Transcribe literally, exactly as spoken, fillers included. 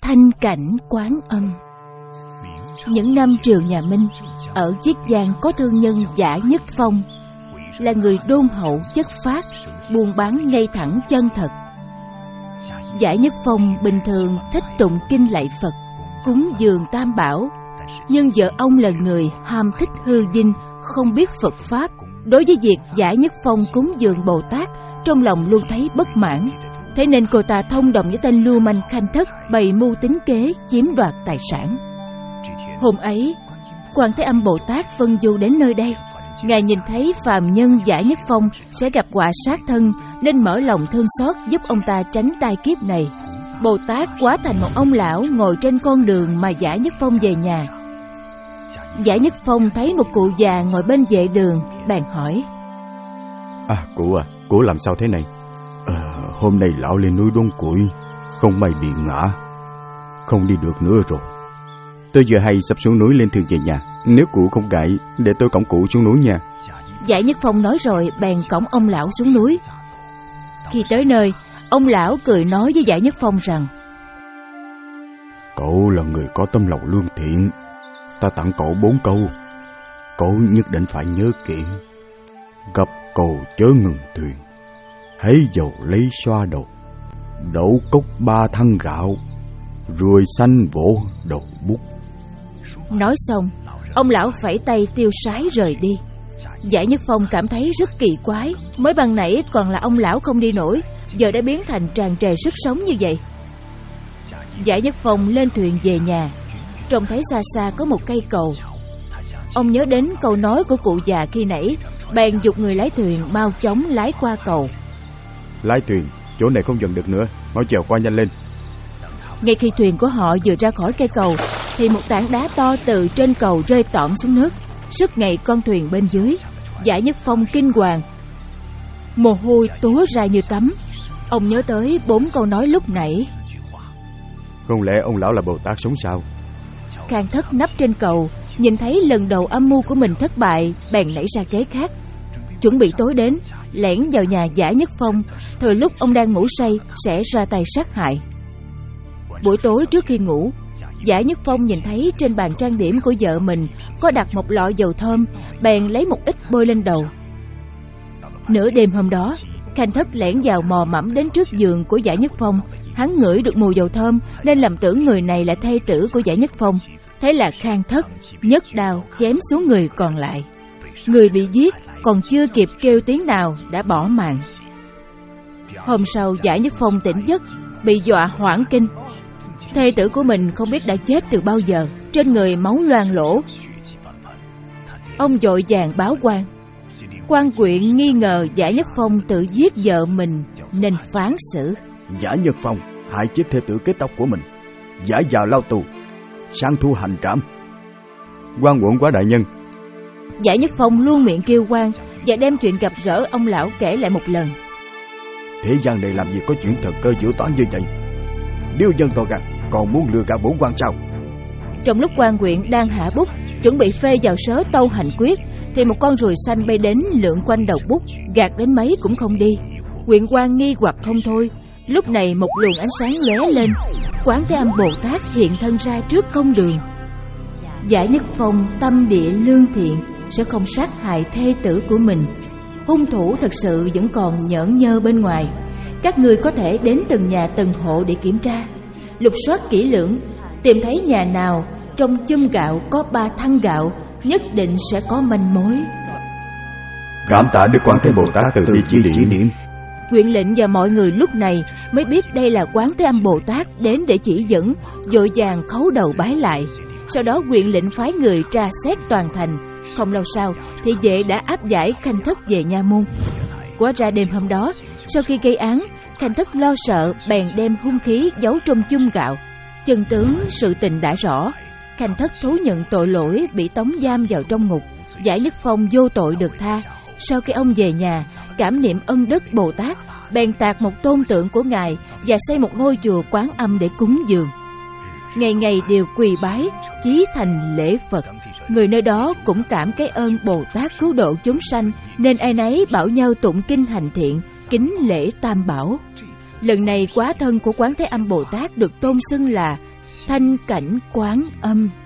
thanh cảnh Quán Âm. Những năm triều nhà Minh, ở Chiết Giang có thương nhân Giả Nhất Phong, là người đôn hậu chất phác, buôn bán ngay thẳng chân thật. Giả Nhất Phong bình thường thích tụng kinh lạy Phật, cúng dường Tam Bảo, nhưng vợ ông là người ham thích hư vinh, không biết Phật pháp. Đối với việc Giả Nhất Phong cúng dường Bồ Tát, trong lòng luôn thấy bất mãn. Thế nên cô ta thông đồng với tên lưu manh Khanh Thất, bày mưu tính kế chiếm đoạt tài sản. Hôm ấy, Quan Thế Âm Bồ Tát phân du đến nơi đây. Ngài nhìn thấy phàm nhân Giả Nhất Phong sẽ gặp họa sát thân, nên mở lòng thương xót giúp ông ta tránh tai kiếp này. Bồ Tát hóa thành một ông lão ngồi trên con đường mà Giả Nhất Phong về nhà. Giả Nhất Phong thấy một cụ già ngồi bên vệ đường, bèn hỏi: À cụ à, cụ làm sao thế này? À, hôm nay lão lên núi đốn củi, không may bị ngã, không đi được nữa rồi. Tôi vừa hay sắp xuống núi lên thuyền về nhà, nếu cụ không ngại để tôi cõng cụ xuống núi nha. Giả Nhất Phong nói rồi bèn cõng ông lão xuống núi. Khi tới nơi, ông lão cười nói với Giả Nhất Phong rằng: Cậu là người có tâm lòng lương thiện, ta tặng cậu bốn câu. Cậu nhất định phải nhớ kỹ: gặp cầu chớ ngừng thuyền, hãy dầu lấy xoa đầu, đậu cốc ba thăng gạo, ruồi xanh vỗ đầu bút. Nói xong, ông lão phẩy tay tiêu sái rời đi. Giả Nhất Phong cảm thấy rất kỳ quái, mới ban nãy còn là ông lão không đi nổi, giờ đã biến thành tràn trề sức sống như vậy. Giả Nhất Phong lên thuyền về nhà, trông thấy xa xa có một cây cầu. Ông nhớ đến câu nói của cụ già khi nãy, bèn giục người lái thuyền mau chóng lái qua cầu. Lái thuyền, chỗ này không dừng được nữa, mau chèo qua nhanh lên. Ngay khi thuyền của họ vừa ra khỏi cây cầu, thì một tảng đá to từ trên cầu rơi tõm xuống nước, sứt ngay con thuyền bên dưới. Giả Nhất Phong kinh hoàng, mồ hôi túa ra như tắm. Ông nhớ tới bốn câu nói lúc nãy. Không lẽ ông lão là Bồ Tát sống sao? Khang Thất nấp trên cầu, nhìn thấy lần đầu âm mưu của mình thất bại, bèn nảy ra kế khác. Chuẩn bị tối đến, lẻn vào nhà Giả Nhất Phong, thừa lúc ông đang ngủ say sẽ ra tay sát hại. Buổi tối trước khi ngủ, Giả Nhất Phong nhìn thấy trên bàn trang điểm của vợ mình có đặt một lọ dầu thơm, bèn lấy một ít bôi lên đầu. Nửa đêm hôm đó, Khanh Thất lẻn vào mò mẫm đến trước giường của Giả Nhất Phong. Hắn ngửi được mùi dầu thơm nên lầm tưởng người này là thê tử của Giả Nhất Phong. Thế là Khang Thất nhấc đao chém xuống người còn lại. Người bị giết còn chưa kịp kêu tiếng nào đã bỏ mạng. Hôm sau, Giả Nhất Phong tỉnh giấc, bị dọa hoảng kinh. Thê tử của mình không biết đã chết từ bao giờ, trên người máu loang lỗ. Ông vội vàng báo quan. Quan huyện nghi ngờ Giả Nhất Phong tự giết vợ mình nên phán xử. Giả Nhất Phong hại chết thê tử kết tóc của mình, giả già lao tù, sang thu hành trảm. Quan uổng quá đại nhân. Giả Nhất Phong luôn miệng kêu quan và đem chuyện gặp gỡ ông lão kể lại một lần. Thế gian này làm gì có chuyện thật cơ diệu toán như vậy? Điêu dân to gan, còn muốn lừa gạt bổn quan sao? Trong lúc quan huyện đang hạ bút chuẩn bị phê vào sớ tâu hành quyết, thì một con ruồi xanh bay đến lượn quanh đầu bút, gạt đến mấy cũng không đi. Huyện quan nghi hoặc không thôi. Lúc này một luồng ánh sáng lóe lên, Quán Thế Âm Bồ Tát hiện thân ra trước công đường. Giả Nhất Phong tâm địa lương thiện, sẽ không sát hại thê tử của mình. Hung thủ thật sự vẫn còn nhởn nhơ bên ngoài. Các ngươi có thể đến từng nhà từng hộ để kiểm tra, lục soát kỹ lưỡng, tìm thấy nhà nào trong chum gạo có ba thăng gạo, nhất định sẽ có manh mối. Cảm tạ Đức Quan Thế Bồ Tát từ bi chỉ điểm. điểm. Huyện lệnh và mọi người lúc này mới biết đây là Quán Thế Âm Bồ Tát đến để chỉ dẫn, vội vàng khấu đầu bái lại. Sau đó huyện lệnh phái người tra xét toàn thành. Không lâu sau thì vệ đã áp giải Khanh Thất về nha môn. Quá ra đêm hôm đó, sau khi gây án, Khanh Thất lo sợ bèn đem hung khí giấu trong chum gạo. Chân tướng sự tình đã rõ, Khanh Thất thú nhận tội lỗi, bị tống giam vào trong ngục. Giả Nhất Phong vô tội được tha. Sau khi ông về nhà, cảm niệm ân đức Bồ Tát, bèn tạc một tôn tượng của ngài và xây một ngôi chùa Quán Âm để cúng dường. Ngày ngày đều quỳ bái, chí thành lễ Phật. Người nơi đó cũng cảm cái ơn Bồ Tát cứu độ chúng sanh, nên ai nấy bảo nhau tụng kinh hành thiện, kính lễ Tam Bảo. Lần này quá thân của Quán Thế Âm Bồ Tát được tôn xưng là thanh cảnh quán âm.